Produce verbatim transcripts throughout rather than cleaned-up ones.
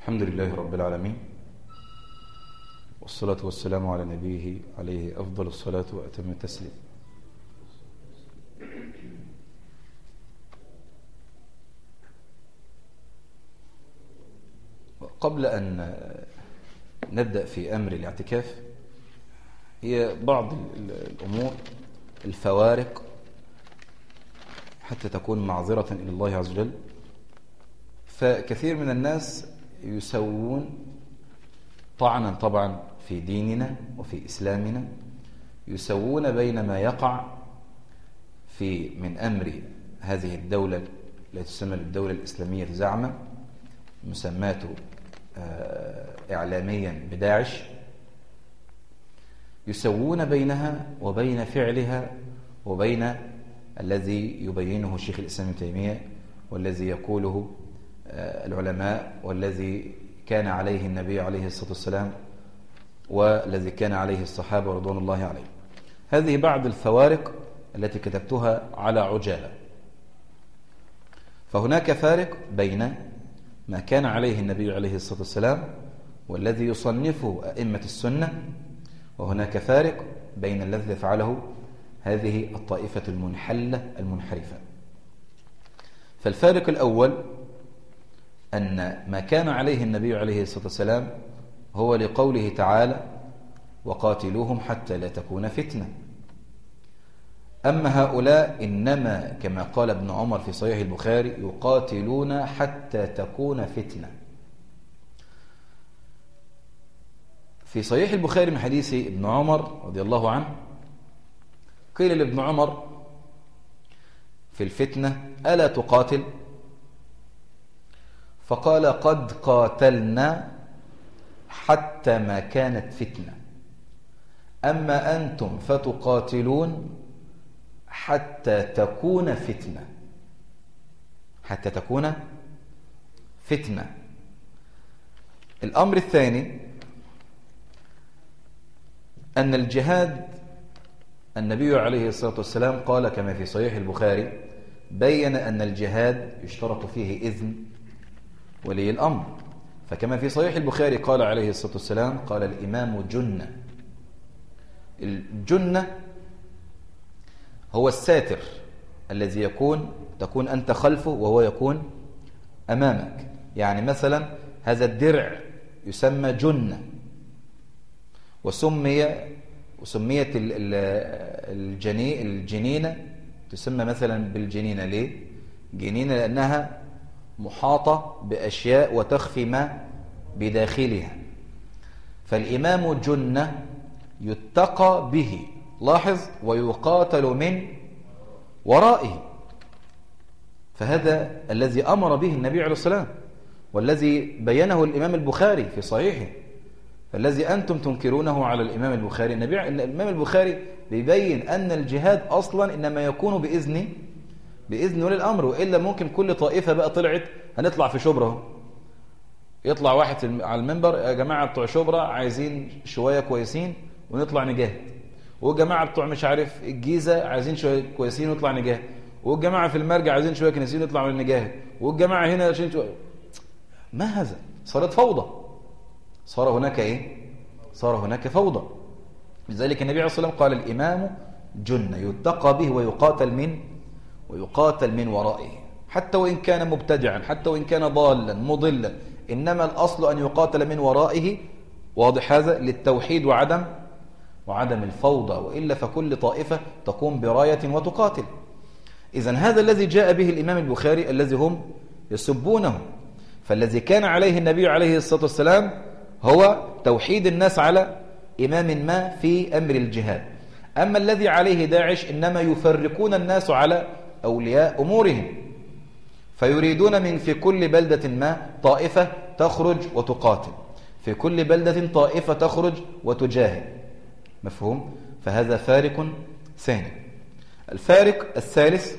الحمد لله رب العالمين، والصلاة والسلام على نبيه عليه أفضل الصلاة وأتم التسليم. قبل أن نبدأ في أمر الاعتكاف، هي بعض الأمور الفوارق حتى تكون معذرة إلى الله عز وجل. فكثير من الناس يسوون طعنا طبعا في ديننا وفي إسلامنا، يسوون بين ما يقع في من أمر هذه الدولة التي تسمى الدولة الإسلامية زعما، مسماته إعلاميا بداعش، يسوون بينها وبين فعلها وبين الذي يبينه الشيخ الإسلام ابن تيمية والذي يقوله العلماء والذي كان عليه النبي عليه الصلاة والسلام والذي كان عليه الصحابة رضوان الله عليهم. هذه بعض الفوارق التي كتبتها على عجالة. فهناك فارق بين ما كان عليه النبي عليه الصلاة والسلام والذي يصنفه أئمة السنة، وهناك فارق بين الذي يفعله هذه الطائفة المنحلة المنحرفة. فالفارق الأول أن ما كان عليه النبي عليه الصلاة والسلام هو لقوله تعالى: وقاتلوهم حتى لا تكون فتنة. أما هؤلاء إنما كما قال ابن عمر في صحيح البخاري: يقاتلون حتى تكون فتنة. في صحيح البخاري من حديث ابن عمر رضي الله عنه قيل لابن عمر في الفتنة: ألا تقاتل؟ فقال: قد قاتلنا حتى ما كانت فتنة، أما أنتم فتقاتلون حتى تكون فتنة. حتى تكون فتنة. الأمر الثاني أن الجهاد النبي عليه الصلاة والسلام قال كما في صحيح البخاري، بين أن الجهاد يشترط فيه إذن ولي الأمر. فكما في صحيح البخاري قال عليه الصلاة والسلام: قال الإمام جنة. الجنة هو الساتر الذي يكون تكون أنت خلفه وهو يكون أمامك. يعني مثلا هذا الدرع يسمى جنة، وسمي وسميت الجني الجنينة تسمى مثلا بالجنينة. ليه؟ جنينة لأنها محاطة بأشياء وتخفي ما بداخلها. فالإمام جنة يتقى به، لاحظ، ويقاتل من ورائه. فهذا الذي أمر به النبي عليه الصلاة والسلام، والذي بينه الإمام البخاري في صحيحه. فالذي أنتم تنكرونه على الإمام البخاري، النبي الإمام البخاري بيبين أن الجهاد أصلا إنما يكون بإذن بإذن ولي الأمر، وإلا ممكن كل طائفة بقى طلعت هنطلع في شبرا، يطلع واحد على المنبر: يا جماعة بتوع شبرا عايزين شوية كويسين ونطلع نجاهد، والجماعة بتوع مش عارف الجيزة عايزين شوية كويسين ونطلع نجاهد، والجماعة في المرجع عايزين شوية كويسين ونطلع نجاهد، والجماعة هنا عايزين شوية. ما هذا؟ صارت فوضى. صار هناك إيه؟ صار هناك فوضى. لذلك النبي عليه الصلاة والسلام قال: الإمام جنة يتقى به ويقاتل من ويقاتل من ورائه، حتى وإن كان مبتدعا، حتى وإن كان ضالا مضلا، إنما الأصل أن يقاتل من ورائه. واضح هذا؟ للتوحيد وعدم وعدم الفوضى، وإلا فكل طائفة تقوم براية وتقاتل. إذن هذا الذي جاء به الإمام البخاري الذي هم يسبونه. فالذي كان عليه النبي عليه الصلاة والسلام هو توحيد الناس على إمام ما في أمر الجهاد. أما الذي عليه داعش إنما يفرقون الناس على أولياء أمورهم، فيريدون من في كل بلدة ما طائفة تخرج وتقاتل، في كل بلدة طائفة تخرج وتجاهد. مفهوم؟ فهذا فارق ثاني. الفارق الثالث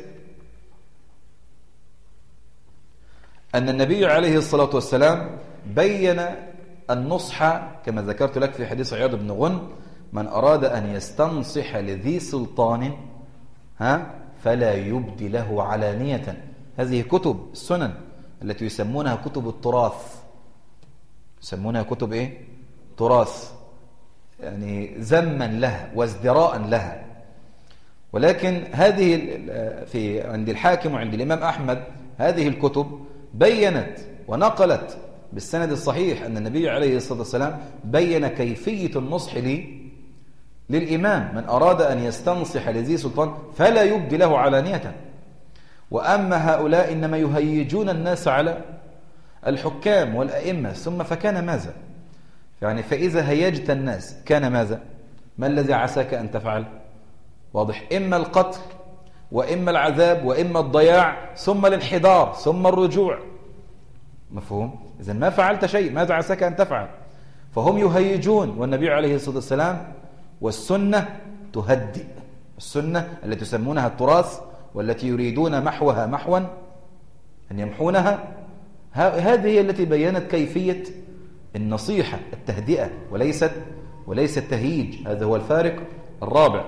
أن النبي عليه الصلاة والسلام بين النصح كما ذكرت لك في حديث عياض بن غنم: من أراد أن يستنصح لذي سلطان ها فلا يبدي له علانية. هذه كتب السنن التي يسمونها كتب التراث، يسمونها كتب إيه؟ تراث، يعني ذما لها وازدراء لها. ولكن هذه في عند الحاكم وعند الإمام أحمد هذه الكتب بيّنت ونقلت بالسند الصحيح أن النبي عليه الصلاة والسلام بيّن كيفية النصح لي للإمام من أراد أن يستنصح لذي سلطان فلا يبدي له علانية. وأما هؤلاء إنما يهيجون الناس على الحكام والأئمة، ثم فكان ماذا؟ يعني فإذا هيجت الناس كان ماذا؟ ما الذي عساك أن تفعل؟ واضح، إما القتل وإما العذاب وإما الضياع ثم الانحدار ثم الرجوع. مفهوم؟ إذن ما فعلت شيء، ماذا عساك أن تفعل؟ فهم يهيجون، والنبي عليه الصلاة والسلام والسنة تهدئ. السنة التي تسمونها التراث والتي يريدون محوها محوا أن يمحونها، هذه هي التي بيّنت كيفية النصيحة، التهدئة، وليست وليس التهييج. هذا هو الفارق الرابع.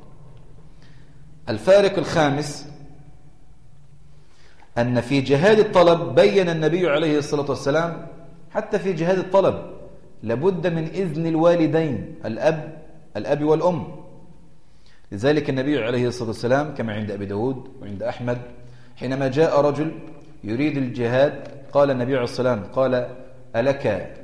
الفارق الخامس أن في جهاد الطلب بيّن النبي عليه الصلاة والسلام حتى في جهاد الطلب لابد من إذن الوالدين، الأب الأب والأم. لذلك النبي عليه الصلاة والسلام كما عند أبي داود وعند أحمد حينما جاء رجل يريد الجهاد قال النبي عليه الصلاة والسلام قال ألك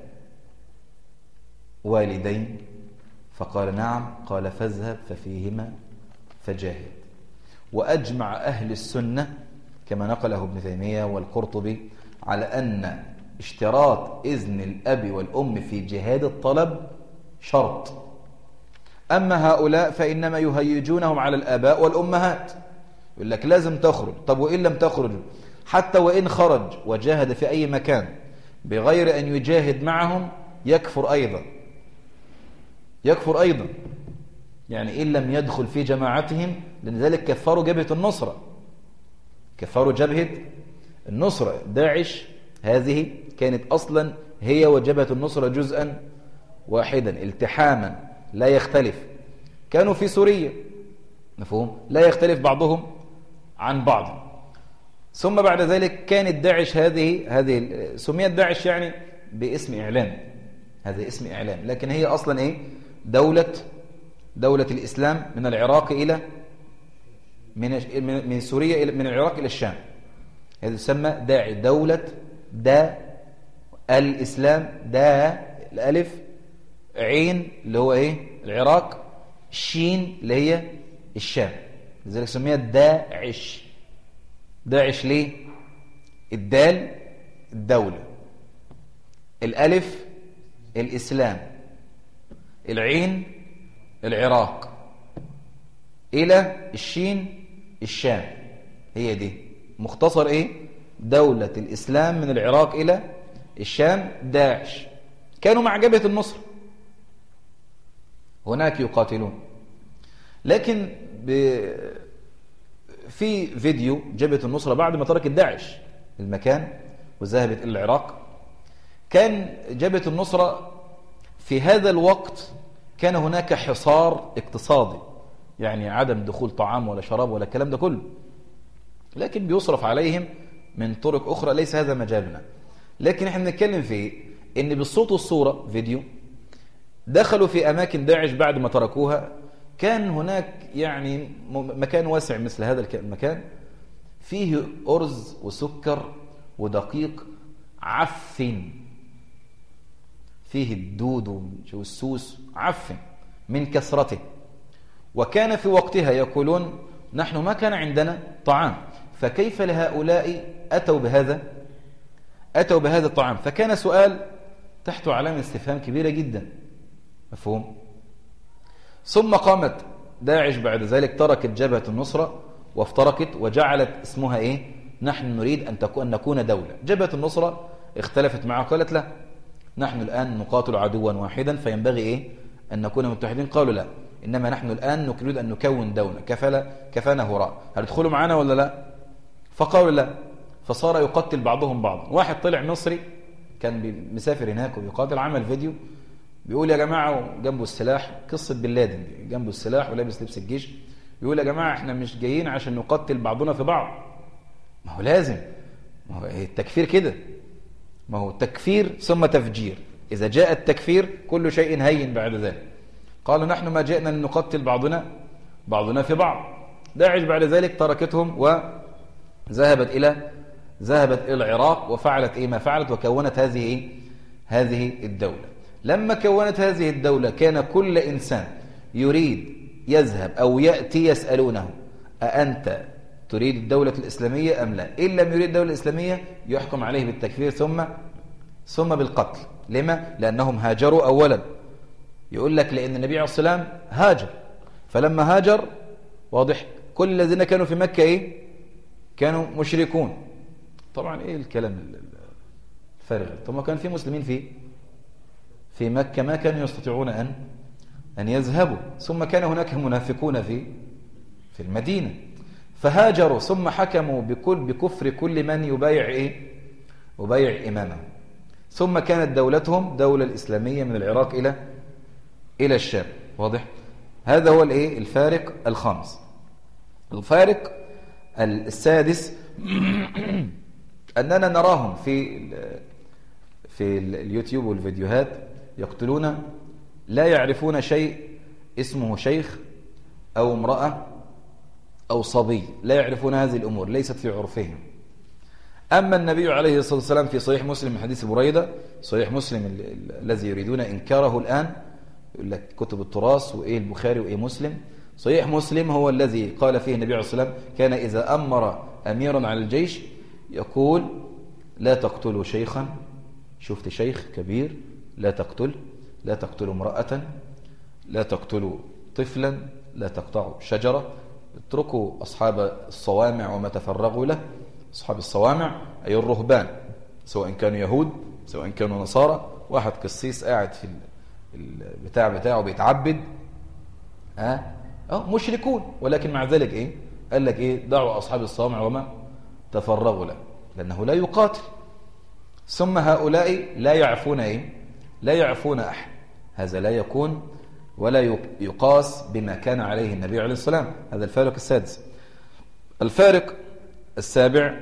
والدين؟ فقال نعم. قال فاذهب ففيهما فجاهد. وأجمع أهل السنة كما نقله ابن تيمية والقرطبي على أن اشتراط إذن الأب والأم في جهاد الطلب شرط. أما هؤلاء فإنما يهيجونهم على الآباء والأمهات، يقول لك لازم تخرج. طب وإن لم تخرج، حتى وإن خرج وجاهد في أي مكان بغير أن يجاهد معهم يكفر أيضا، يكفر أيضا، يعني إن لم يدخل في جماعتهم. لذلك كفروا جبهة النصرة، كفروا جبهة النصرة. داعش هذه كانت أصلا هي وجبهة النصرة جزءا واحدا التحاما لا يختلف. كانوا في سوريا، مفهوم، لا يختلف بعضهم عن بعض. ثم بعد ذلك كانت داعش هذه هذه سميت داعش يعني باسم إعلام، هذا اسم إعلام، لكن هي أصلا إيه؟ دولة دولة الإسلام من العراق إلى من من سوريا إلى من العراق إلى الشام. هذا يسمى داعي، دولة دا الإسلام، دا الألف، عين اللي هو إيه؟ العراق، شين اللي هي الشام. لذلك سميت داعش. داعش ليه؟ الدال الدولة، الألف الإسلام، العين العراق، إلى الشين الشام. هي دي مختصر إيه؟ دولة الإسلام من العراق إلى الشام، داعش. كانوا مع جبهة النصر هناك يقاتلون. لكن في فيديو جبهة النصرة بعد ما تركت داعش المكان وذهبت إلى العراق، كان جبهة النصرة في هذا الوقت كان هناك حصار اقتصادي، يعني عدم دخول طعام ولا شراب ولا الكلام ده كله، لكن بيصرف عليهم من طرق أخرى ليس هذا مجالنا. لكن احنا بنتكلم في ان بالصوت والصورة فيديو دخلوا في أماكن داعش بعد ما تركوها. كان هناك يعني مكان واسع مثل هذا المكان فيه أرز وسكر ودقيق عفن، فيه الدود والسوس عفن من كثرته. وكان في وقتها يقولون نحن ما كان عندنا طعام، فكيف لهؤلاء أتوا بهذا أتوا بهذا الطعام؟ فكان سؤال تحت علامة استفهام كبيرة جدا، مفهوم؟ ثم قامت داعش بعد ذلك، تركت جبهة النصرة وافترقت وجعلت اسمها إيه؟ نحن نريد أن تكون نكون دولة. جبهة النصرة اختلفت معها، قالت لا، نحن الآن نقاتل عدوا واحدا فينبغي إيه؟ أن نكون متحدين. قالوا لا، إنما نحن الآن نريد أن نكون دولة، كفلا كفانا هراء، هل تدخلوا معنا ولا لا؟ فقالوا لا. فصار يقتل بعضهم بعض. واحد طلع مصري كان مسافر هناك وبيقاتل، عمل فيديو بيقول يا جماعة، جنبه السلاح، قصة بن لادن دي، جنبه السلاح ولابس لبس الجيش، بيقول يا جماعة احنا مش جايين عشان نقتل بعضنا في بعض، ما هو لازم، ما هو التكفير كده، ما هو تكفير ثم تفجير، إذا جاء التكفير كل شيء هين بعد ذلك. قالوا نحن ما جئنا لنقتل بعضنا بعضنا في بعض. داعش بعد ذلك تركتهم وذهبت إلى ذهبت إلى العراق وفعلت إيه ما فعلت، وكونت هذه إيه هذه الدولة. لما كونت هذه الدولة كان كل إنسان يريد يذهب أو يأتي يسألونه أأنت تريد الدولة الإسلامية أم لا؟ إن لم يريد الدولة الإسلامية يحكم عليه بالتكفير ثم ثم بالقتل. لما؟ لأنهم هاجروا أولا. يقول لك لأن النبي عليه الصلاة والسلام هاجر، فلما هاجر واضح كل الذين كانوا في مكة إيه؟ كانوا مشركون. طبعا إيه الكلام الفارغ؟ طبعا كان في مسلمين في في مكة ما كانوا يستطيعون أن أن يذهبوا، ثم كان هناك منافقون في في المدينة، فهاجروا ثم حكموا بكل بكفر كل من يبايع إيه؟ يبايع إمامه. ثم كانت دولتهم دولة الإسلامية من العراق إلى إلى الشام. واضح؟ هذا هو الإيه؟ الفارق الخامس. الفارق السادس أننا نراهم في في اليوتيوب والفيديوهات يقتلون لا يعرفون شيء اسمه شيخ أو امرأة أو صبي، لا يعرفون هذه الأمور، ليست في عرفهم. أما النبي عليه الصلاة والسلام في صحيح مسلم من حديث بريدة، صحيح مسلم الذي يريدون إنكاره الآن، يقول لك كتب التراث وإيه البخاري وإيه مسلم. صحيح مسلم هو الذي قال فيه النبي عليه الصلاة والسلام كان إذا أمر أميرا على الجيش يقول لا تقتلوا شيخا، شفت شيخ كبير لا تقتل، لا تقتلوا امرأة، لا تقتلوا طفلا، لا تقطعوا شجرة، اتركوا أصحاب الصوامع وما تفرغوا له. أصحاب الصوامع أي الرهبان، سواء كانوا يهود سواء كانوا نصارى. واحد قسيس قاعد في البتاع بتاعه بيتعبد، ها أه مشركون، ولكن مع ذلك إيه قال لك إيه دعوا أصحاب الصوامع وما تفرغوا له، لأنه لا يقاتل. ثم هؤلاء لا يعفون إيه لا يعفون أحد. هذا لا يكون ولا يقاس بما كان عليه النبي عليه السلام. هذا الفارق السادس. الفارق السابع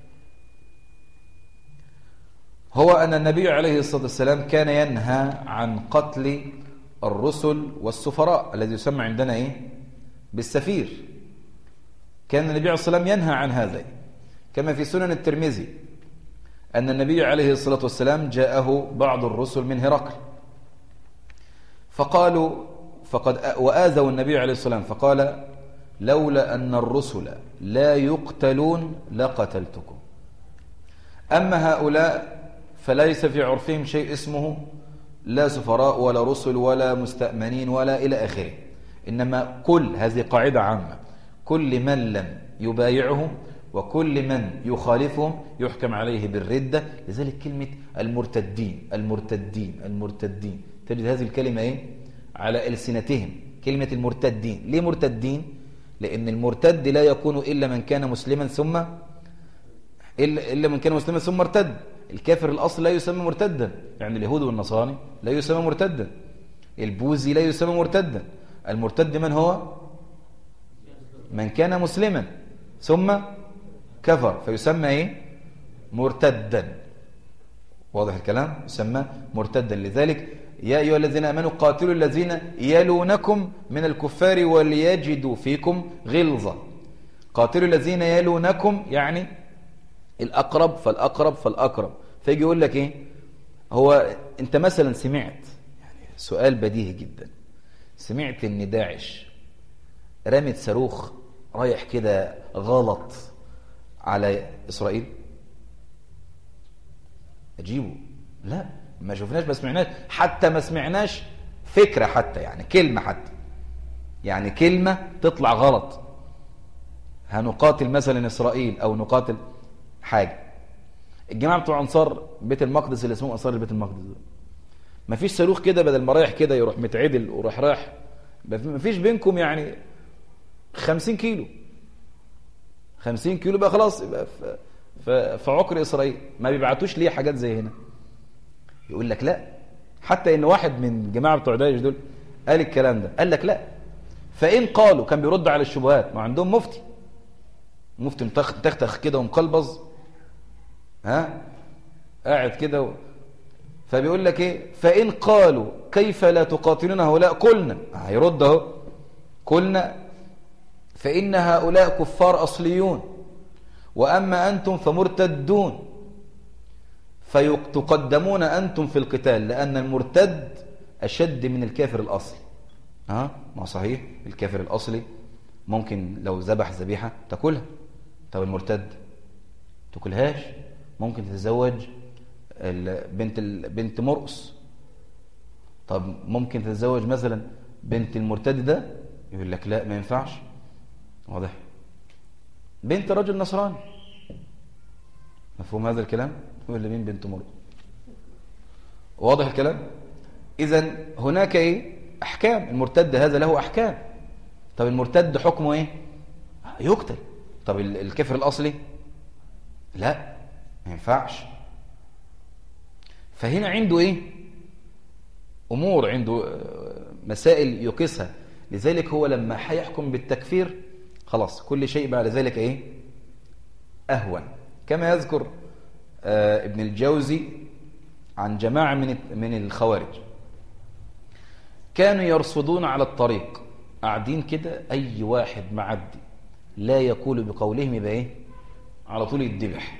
هو أن النبي عليه الصلاة والسلام كان ينهى عن قتل الرسل والسفراء الذي يسمى عندنا إيه بالسفير. كان النبي عليه الصلاة والسلام ينهى عن هذا، كما في سنن الترمذي أن النبي عليه الصلاة والسلام جاءه بعض الرسل من هرقل فقالوا فقد وآذوا النبي عليه الصلاة والسلام، فقال لولا أن الرسل لا يقتلون لقتلتكم. أما هؤلاء فليس في عرفهم شيء اسمه لا سفراء ولا رسل ولا مستأمنين ولا إلى آخره، إنما كل هذه قاعدة عامة، كل من لم يبايعهم وكل من يخالفهم يحكم عليه بالردة. لذلك كلمة المرتدين المرتدين المرتدين تجد هذه الكلمة إيه؟ على ألسنتهم، كلمة المرتدين. ليه مرتدين؟ لأن المرتد لا يكون إلا من كان مسلما ثم إلا, إلا من كان مسلما ثم ارتد. الكافر الأصل لا يسمى مرتدا، يعني اليهود والنصارى لا يسمى مرتدا، البوذي لا يسمى مرتدا. المرتد من هو؟ من كان مسلما ثم كفر فيسمى ايه مرتدا. واضح الكلام؟ يسمى مرتدا. لذلك يا ايها الذين امنوا قاتلوا الذين يلونكم من الكفار وليجدوا فيكم غلظة. قاتلوا الذين يلونكم يعني الاقرب فالاقرب فالاقرب. فيجي يقول لك ايه هو انت مثلا سمعت يعني سؤال بديهي جدا، سمعت ان داعش رمت صاروخ رايح كده غلط على إسرائيل؟ أجيبه لا، ما شفناش ما سمعناش، حتى ما سمعناش فكرة، حتى يعني كلمة، حتى يعني كلمة تطلع غلط هنقاتل مثلا إسرائيل أو نقاتل حاجة. الجماعة بتوع أنصار بيت المقدس اللي اسمهم أنصار بيت المقدس ما فيش صاروخ كده بدل ما رايح كده يروح متعدل وراح رايح، ما فيش بينكم يعني خمسين كيلو خمسين كيلو بقى خلاص يبقى في في عقر إسرائيل. ما بيبعتوش ليه حاجات زي هنا؟ يقول لك لا، حتى ان واحد من الجماعه بتوع داعش دول قال الكلام ده، قال لك لا، فإن قالوا كان بيرد على الشبهات. ما عندهم مفتي مفتي متختخ كده ومقلبظ، ها قاعد كده و... فبيقول لك ايه؟ فإن قالوا كيف لا تقاتلون هؤلاء قلنا، هيرد اهو، قلنا فإن هؤلاء كفار أصليون وأما أنتم فمرتدون فتقدمون أنتم في القتال لأن المرتد أشد من الكافر الأصلي. ها ما صحيح، الكافر الأصلي ممكن لو ذبح ذبيحة تاكلها، طب المرتد تاكلهاش. ممكن تتزوج بنت بنت مرقص، طب ممكن تتزوج مثلا بنت المرتد ده، يقول لك لا ما ينفعش. واضح؟ بنت رجل نصراني، مفهوم هذا الكلام؟ يقول لي مين بنت مرقص؟ واضح الكلام؟ إذن هناك ايه؟ احكام. المرتد هذا له احكام. طب المرتد حكمه ايه؟ يقتل. طب الكافر الاصلي لا ما ينفعش. فهنا عنده ايه؟ امور، عنده مسائل يقيسها. لذلك هو لما هيحكم بالتكفير خلاص كل شيء بعد ذلك ايه؟ اهون. كما يذكر آه ابن الجوزي عن جماعة من من الخوارج، كانوا يرصدون على الطريق، قاعدين كده، اي واحد معدي لا يقول بقولهم يبقى ايه؟ على طول يتذبح.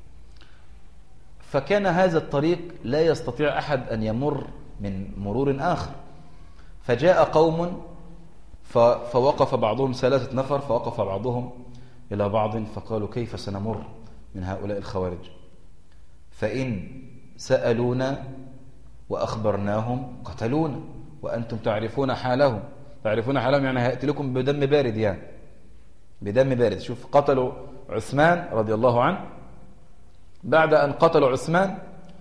فكان هذا الطريق لا يستطيع احد ان يمر من مرور اخر، فجاء قوم فوقف بعضهم، ثلاثة نفر، فوقف بعضهم الى بعض فقالوا كيف سنمر من هؤلاء الخوارج؟ فإن سألونا وأخبرناهم قتلونا وأنتم تعرفون حالهم. تعرفون حالهم يعني هيقتلكم بدم بارد، يعني بدم بارد. شوف، قتلوا عثمان رضي الله عنه. بعد أن قتلوا عثمان،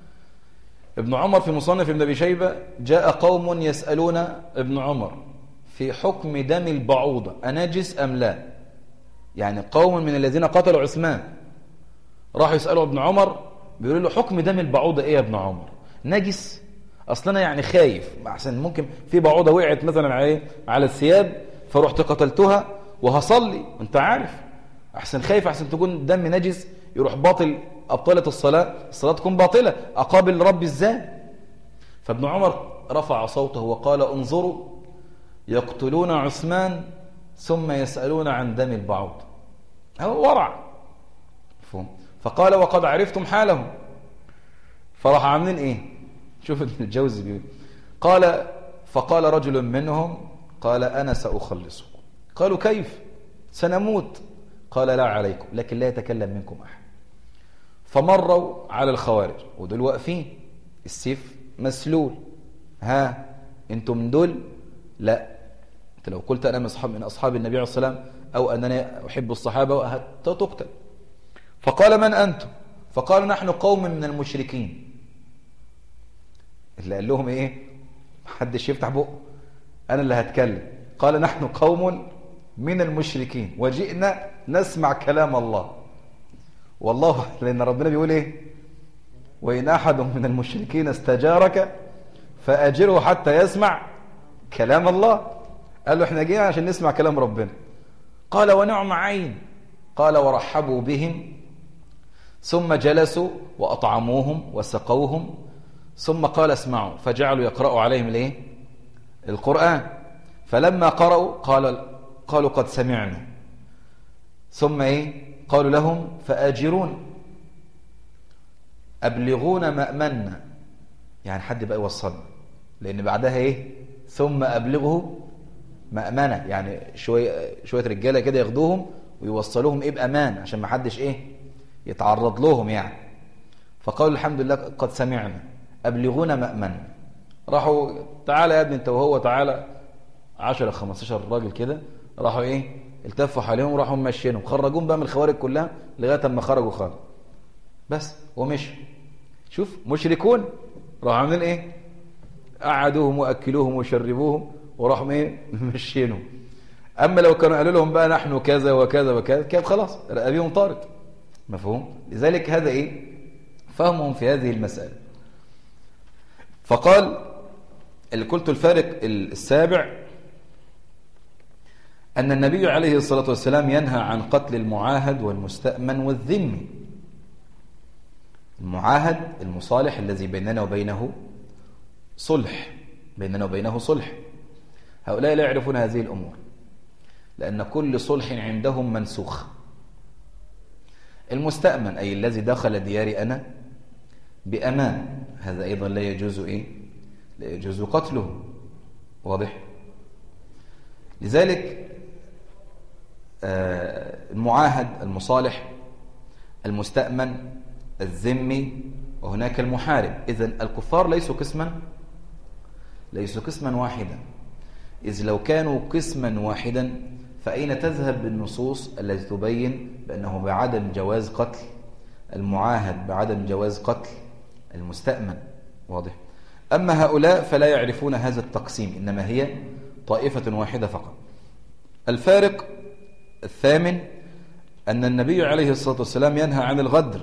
ابن عمر في مصنف ابن أبي شيبة جاء قوم يسألون ابن عمر في حكم دم البعوضة أنجس أم لا. يعني قوم من الذين قتلوا عثمان راحوا يسألوا ابن عمر، بيقولوا له حكم دم البعوضة ايه يا ابن عمر؟ نجس؟ اصلا يعني خايف احسن ممكن في بعوضة وقعت مثلا على على الثياب فرحت قتلتها وهصلي، انت عارف احسن خايف احسن تكون دم نجس يروح باطل، ابطلت الصلاة، الصلاة تكون باطلة، اقابل ربي ازاي؟ فابن عمر رفع صوته وقال انظروا يقتلون عثمان ثم يسألون عن دم البعوض. هو ورع. مفهوم؟ فقال وقد عرفتم حالهم. فراح عاملين ايه؟ شوف ابن الجوزي بيقول، قال فقال رجل منهم قال انا سأخلصكم. قالوا كيف؟ سنموت. قال لا عليكم لكن لا يتكلم منكم احد. فمروا على الخوارج ودول واقفين، السيف مسلول، ها انتم دول؟ لا، انت لو قلت انا من اصحاب من اصحاب النبي عليه الصلاه والسلام او انني احب الصحابه تقتل. فقال من أنتم؟ فقالوا نحن قوم من المشركين. اللي قال لهم إيه؟ محدش يفتح بقه، أنا اللي هتكلم. قال نحن قوم من المشركين وجئنا نسمع كلام الله. والله لأن ربنا بيقول إيه؟ وإن أحد من المشركين استجارك فأجره حتى يسمع كلام الله. قال له احنا جينا عشان نسمع كلام ربنا. قال ونعم عين. قال ورحبوا بهم ثم جلسوا وأطعموهم وسقوهم ثم قال اسمعوا، فجعلوا يقرأوا عليهم الايه؟ القرآن. فلما قرأوا قال قالوا قد سمعنا. ثم ايه؟ قالوا لهم فآجرون أبلغون مأمنا، يعني حد بقى يوصلنا، لأن بعدها ايه؟ ثم أبلغه مأمنة، يعني شوية شوية رجالة كده ياخدوهم ويوصلوهم ايه بأمان عشان ما حدش ايه يتعرض لهم يعني. فقالوا الحمد لله قد سمعنا أبلغونا مأمنا. راحوا تعالى يا ابني انت وهو، تعالى عشرة خمستاشر راجل كده، راحوا ايه التفوا عليهم وراحوا ماشيينهم، خرجوهم بقى من الخوارج كلها لغايه اما خرجوا خالص بس ومشوا. شوف مشركون راحوا عاملين ايه؟ قعدوهم واكلوهم وشربوهم وراحوا ايه مشيينهم. اما لو كانوا قالوا لهم بقى نحن كذا وكذا وكذا كان خلاص رقابيهم طارت. مفهوم؟ لذلك هذا ايه فهمهم في هذه المسألة. فقال اللي قلت الفارق السابع أن النبي عليه الصلاة والسلام ينهى عن قتل المعاهد والمستأمن والذمي. المعاهد المصالح الذي بيننا وبينه صلح، بيننا وبينه صلح. هؤلاء لا يعرفون هذه الأمور، لأن كل صلح عندهم منسوخ. المستأمن أي الذي دخل دياري أنا بأمان، هذا أيضا لا يجوز إيه؟ لا يجوز قتله. واضح؟ لذلك آه المعاهد المصالح المستأمن الذمي وهناك المحارب. إذن الكفار ليسوا قسما ليسوا قسما واحدا، إذ لو كانوا قسما واحدا فأين تذهب بالنصوص التي تبين بأنه بعدم جواز قتل المعاهد، بعدم جواز قتل المستأمن؟ واضح؟ أما هؤلاء فلا يعرفون هذا التقسيم، إنما هي طائفة واحدة فقط. الفارق الثامن أن النبي عليه الصلاة والسلام ينهى عن الغدر،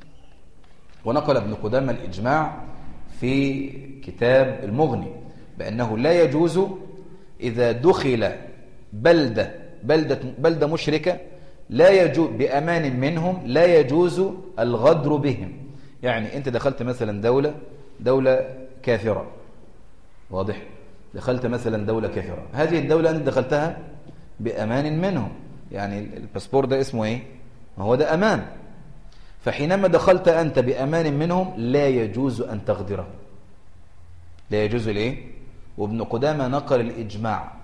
ونقل ابن قدامة الإجماع في كتاب المغني بأنه لا يجوز إذا دخل بلدة بلدة بلدة مشركة لا يجوز بأمان منهم، لا يجوز الغدر بهم. يعني أنت دخلت مثلا دولة دولة كافرة، واضح؟ دخلت مثلا دولة كافرة، هذه الدولة أنت دخلتها بأمان منهم، يعني الباسبور ده اسمه إيه؟ ما هو ده أمان. فحينما دخلت أنت بأمان منهم لا يجوز أن تغدره، لا يجوز الإيه؟ وابن قدامة نقل الإجماع.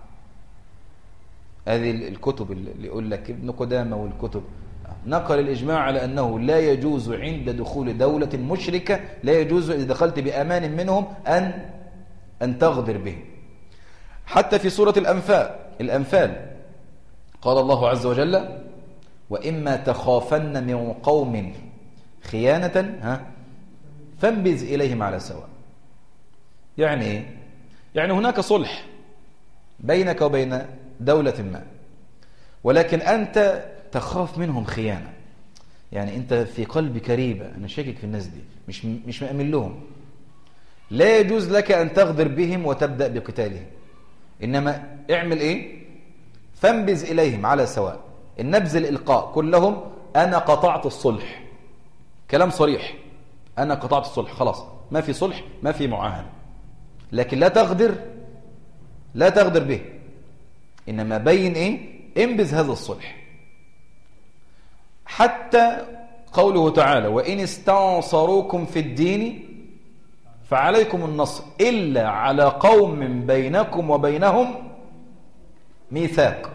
هذه الكتب اللي يقول لك ابن قدامة والكتب نقل الإجماع على أنه لا يجوز عند دخول دولة مشركة، لا يجوز إذا دخلت بأمان منهم أن أن تغدر به. حتى في سورة الأنفال الأنفال قال الله عز وجل: وإما تخافن من قوم خيانة ها فانبذ إليهم على سواء. يعني إيه؟ يعني هناك صلح بينك وبين دولة ما، ولكن أنت تخاف منهم خيانة، يعني أنت في قلبك ريبة، أنا شاكك في الناس دي، مش مش مأمن لهم. لا يجوز لك أن تغدر بهم وتبدأ بقتالهم، إنما اعمل إيه؟ فانبذ إليهم على سواء. النبذ الإلقاء كلهم أنا قطعت الصلح، كلام صريح، أنا قطعت الصلح، خلاص ما في صلح، ما في معاهدة، لكن لا تغدر لا تغدر به، إنما بين إيه؟ انبذ هذا الصلح. حتى قوله تعالى: وإن استنصروكم في الدين فعليكم النصر إلا على قوم بينكم وبينهم ميثاق.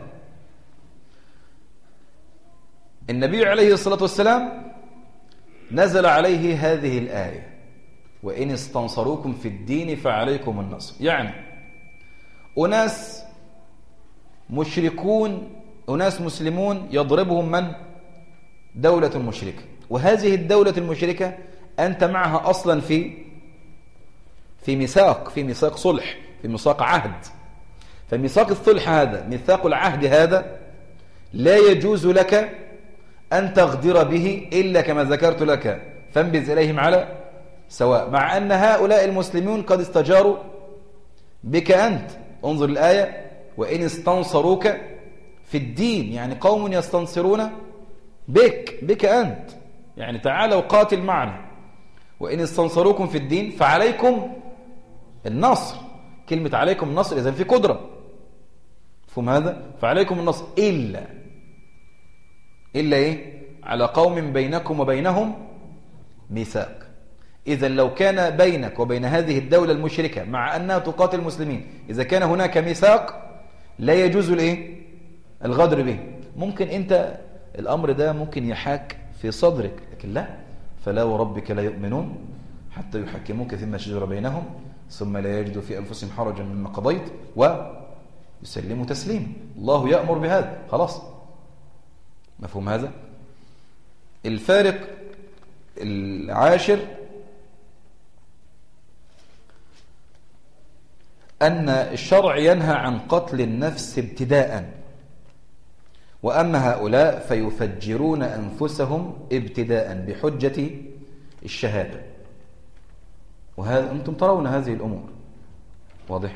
النبي عليه الصلاة والسلام نزل عليه هذه الآية: وإن استنصروكم في الدين فعليكم النصر. يعني أناس مشركون، أناس مسلمون يضربهم من؟ دولة مشركة، وهذه الدولة المشركة أنت معها أصلا في في ميثاق في ميثاق صلح، في ميثاق عهد. فميثاق الصلح هذا، ميثاق العهد هذا، لا يجوز لك أن تغدر به إلا كما ذكرت لك فانبذ إليهم على سواء، مع أن هؤلاء المسلمون قد استجاروا بك أنت. انظر الآية: وإن استنصروك في الدين، يعني قوم يستنصرون بك بك أنت، يعني تعالوا قاتل معنا. وإن استنصروكم في الدين فعليكم النصر. كلمة عليكم النصر إذن في قدرة، فهم هذا؟ فعليكم النصر إلا إلا إيه؟ على قوم بينكم وبينهم ميثاق. إذا لو كان بينك وبين هذه الدولة المشركة مع أنها تقاتل المسلمين، إذا كان هناك ميثاق لا يجوز الإيه؟ الغدر به. ممكن أنت الأمر ده ممكن يحاك في صدرك، لكن لا، فلا وربك لا يؤمنون حتى يحكموك فيما شجر بينهم ثم لا يجدوا في أنفسهم حرجا مما قضيت ويسلموا تسليما. الله يأمر بهذا، خلاص. مفهوم هذا؟ الفارق العاشر أن الشرع ينهى عن قتل النفس ابتداء، وأما هؤلاء فيفجرون أنفسهم ابتداء بحجة الشهادة. وهذا أنتم ترون هذه الأمور، واضح؟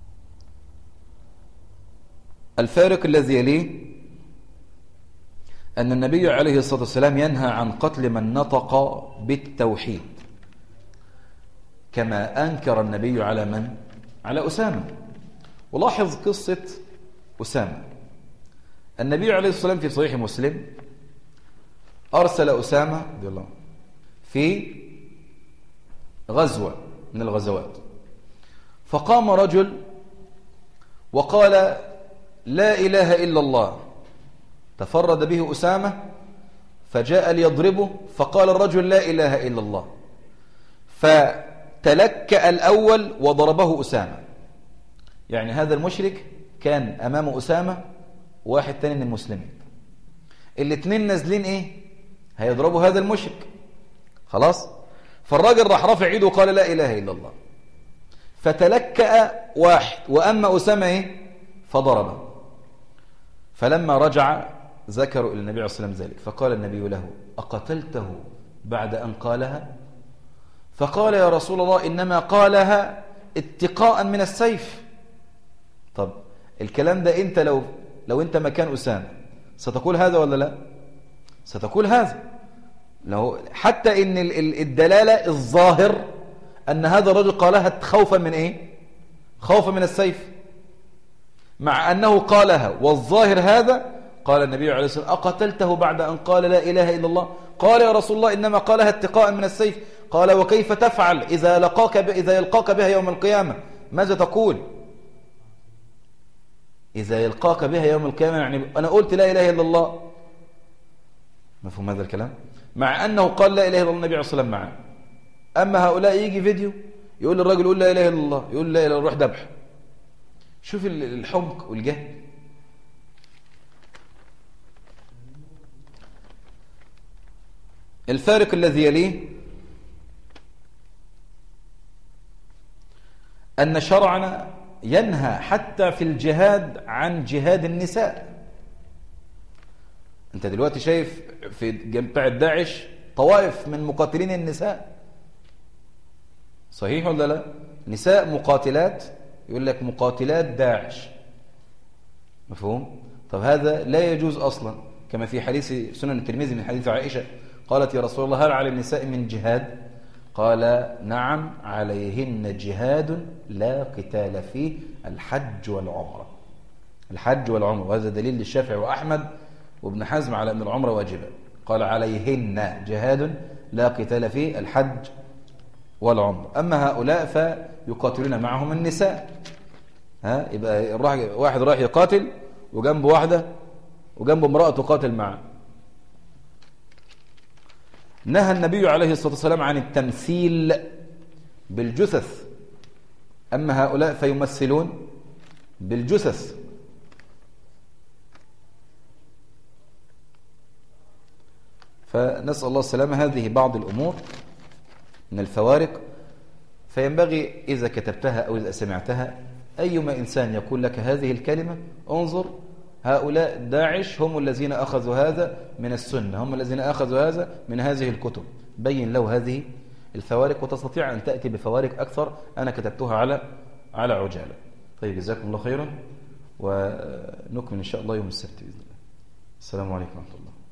الفارق الذي يليه أن النبي عليه الصلاة والسلام ينهى عن قتل من نطق بالتوحيد، كما أنكر النبي على من؟ على أسامة. ولاحظ قصة أسامة. النبي عليه الصلاة والسلام في صحيح مسلم أرسل أسامة رضي الله عنه في غزوة من الغزوات، فقام رجل وقال لا إله إلا الله، تفرد به أسامة فجاء ليضربه، فقال الرجل لا إله إلا الله، فتلكأ الأول وضربه أسامة. يعني هذا المشرك كان أمام أسامة واحد تاني من المسلمين، الاثنين نازلين إيه؟ هيضربوا هذا المشرك. خلاص؟ فالراجل راح رافع ايده وقال لا إله إلا الله، فتلكأ واحد وأما أسامة إيه؟ فضربه. فلما رجع ذكروا إلى النبي عليه الصلاة والسلام ذلك، فقال النبي له أقتلته بعد أن قالها؟ فقال يا رسول الله إنما قالها اتقاء من السيف. طب الكلام ده أنت لو لو أنت مكان أسامة ستقول هذا ولا لا؟ ستقول هذا. لو حتى إن الدلالة الظاهر أن هذا الرجل قالها خوفا من إيه؟ خوفا من السيف، مع أنه قالها والظاهر هذا. قال النبي عليه الصلاة والسلام أقتلته بعد أن قال لا إله إلا الله؟ قال يا رسول الله إنما قالها اتقاء من السيف. قال وكيف تفعل إذا لقاك ب... إذا يلقاك بها يوم القيامة؟ ماذا تقول إذا يلقاك بها يوم القيامة؟ يعني أنا قلت لا إله إلا الله، مفهوم هذا الكلام؟ مع أنه قال لا إله إلا الله النبي عليه الصلاة والسلام معه. أما هؤلاء يجي فيديو يقول للراجل يقول لا إله إلا الله، يقول لا إله إلا الله، روح ذبح. شوف الحمق والجهل. الفارق الذي يليه أن شرعنا ينهى حتى في الجهاد عن جهاد النساء. أنت دلوقتي شايف في جماعة داعش طوائف من مقاتلين النساء، صحيح ولا لا؟ نساء مقاتلات، يقول لك مقاتلات داعش، مفهوم؟ طب هذا لا يجوز أصلا، كما في حديث سنن الترمذي من حديث عائشة قالت يا رسول الله هل على النساء من جهاد؟ قال نعم عليهن جهاد لا قتال فيه، الحج والعمرة. الحج والعمرة، وهذا دليل للشافعي وأحمد وابن حزم على أن العمرة واجبة. قال عليهن جهاد لا قتال فيه، الحج والعمرة. أما هؤلاء فيقاتلون معهم النساء. ها يبقى واحد رايح يقاتل وجنبه واحدة وجنبه امرأة تقاتل معه. نهى النبي عليه الصلاة والسلام عن التمثيل بالجثث، أما هؤلاء فيمثلون بالجثث. فنسأل الله السلامة. هذه بعض الأمور من الفوارق، فينبغي إذا كتبتها أو إذا سمعتها أيما إنسان يقول لك هذه الكلمة انظر، هؤلاء داعش هم الذين أخذوا هذا من السنة، هم الذين أخذوا هذا من هذه الكتب. بين له هذه الفوارق وتستطيع أن تأتي بفوارق أكثر أنا كتبتها على على عجالة. طيب جزاكم الله خيرا، ونكمل إن شاء الله يوم السبت بإذن الله. السلام عليكم ورحمة الله.